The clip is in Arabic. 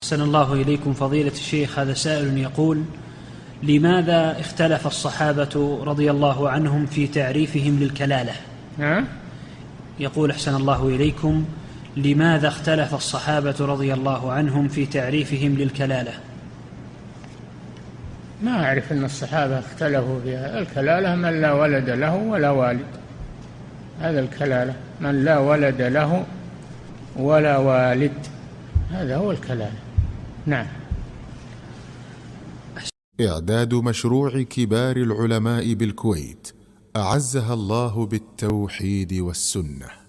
أحسن الله إليكم فضيلة الشيخ. هذا سائل يقول: لماذا اختلف الصحابة رضي الله عنهم في تعريفهم للكلالة؟ يقول: أحسن الله إليكم، لماذا اختلف الصحابة رضي الله عنهم في تعريفهم للكلالة؟ ما أعرف أن الصحابة اختلفوا فيها. الكلالة من لا ولد له ولا والد، هذا الكلالة، من لا ولد له ولا والد، هذا هو الكلالة. نعم. إعداد مشروع كبار العلماء بالكويت أعزها الله بالتوحيد والسنة.